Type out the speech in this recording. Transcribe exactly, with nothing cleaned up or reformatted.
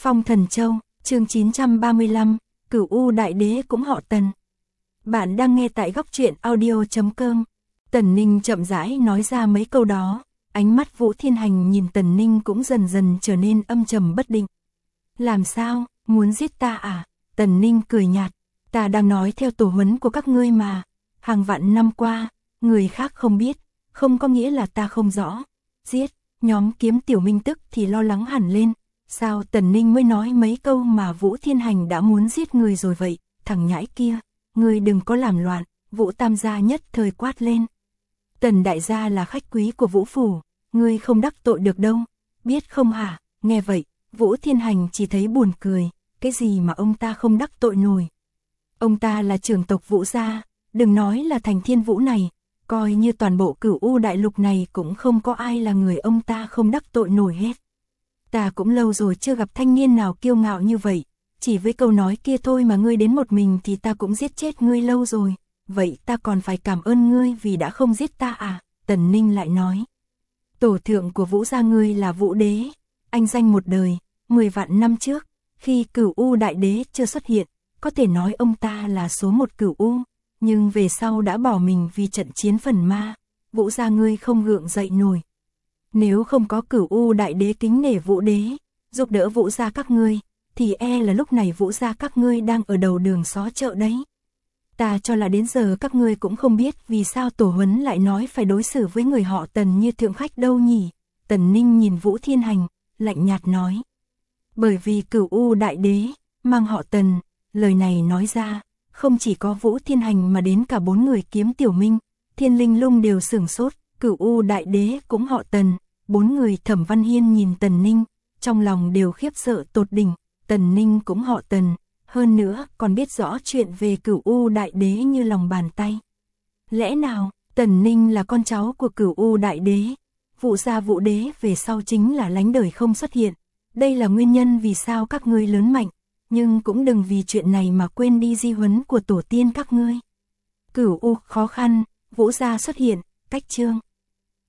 Phong Thần Châu, chương chín trăm ba mươi lăm, Cửu U Đại Đế cũng họ Tần. Bạn đang nghe tại góc truyện audio chấm com. Tần Ninh chậm rãi nói ra mấy câu đó, ánh mắt Vũ Thiên Hành nhìn Tần Ninh cũng dần dần trở nên âm trầm bất định. Làm sao, muốn giết ta à? Tần Ninh cười nhạt, ta đang nói theo tổ huấn của các ngươi mà. Hàng vạn năm qua, người khác không biết, không có nghĩa là ta không rõ. Giết, nhóm Kiếm Tiểu Minh tức thì lo lắng hẳn lên. Sao Tần Ninh mới nói mấy câu mà Vũ Thiên Hành đã muốn giết người rồi vậy? Thằng nhãi kia, ngươi đừng có làm loạn. Vũ Tam gia nhất thời quát lên. Tần đại gia là khách quý của Vũ phủ, ngươi không đắc tội được đâu, biết không hả? Nghe vậy, Vũ Thiên Hành chỉ thấy buồn cười, cái gì mà ông ta không đắc tội nổi. Ông ta là trưởng tộc Vũ gia, đừng nói là thành Thiên Vũ này, coi như toàn bộ Cửu U đại lục này cũng không có ai là người ông ta không đắc tội nổi hết. Ta cũng lâu rồi chưa gặp thanh niên nào kiêu ngạo như vậy, chỉ với câu nói kia thôi mà ngươi đến một mình thì ta cũng giết chết ngươi lâu rồi, vậy ta còn phải cảm ơn ngươi vì đã không giết ta à? Tần Ninh lại nói, tổ thượng của Vũ gia ngươi là Vũ Đế, anh danh một đời, mười vạn năm trước, khi Cửu U Đại Đế chưa xuất hiện, có thể nói ông ta là số một Cửu U, nhưng về sau đã bỏ mình vì trận chiến phần ma, Vũ gia ngươi không gượng dậy nổi. Nếu không có Cửu U Đại Đế kính nể Vũ Đế, giúp đỡ Vũ gia các ngươi, thì e là lúc này Vũ gia các ngươi đang ở đầu đường xó chợ đấy. Ta cho là đến giờ các ngươi cũng không biết vì sao tổ huấn lại nói phải đối xử với người họ Tần như thượng khách đâu nhỉ? Tần Ninh nhìn Vũ Thiên Hành, lạnh nhạt nói. Bởi vì Cửu U Đại Đế mang họ Tần, lời này nói ra, không chỉ có Vũ Thiên Hành mà đến cả bốn người Kiếm Tiểu Minh, Thiên Linh Lung đều sửng sốt. Cửu U Đại Đế cũng họ Tần. Bốn người Thẩm Văn Hiên nhìn Tần Ninh, trong lòng đều khiếp sợ tột đỉnh. Tần Ninh cũng họ Tần, hơn nữa còn biết rõ chuyện về Cửu U Đại Đế như lòng bàn tay. Lẽ nào Tần Ninh là con cháu của Cửu U Đại Đế? Vũ gia Vũ Đế về sau chính là lánh đời không xuất hiện. Đây là nguyên nhân vì sao các ngươi lớn mạnh, nhưng cũng đừng vì chuyện này mà quên đi di huấn của tổ tiên các ngươi. Cửu U khó khăn, Vũ gia xuất hiện, cách chương.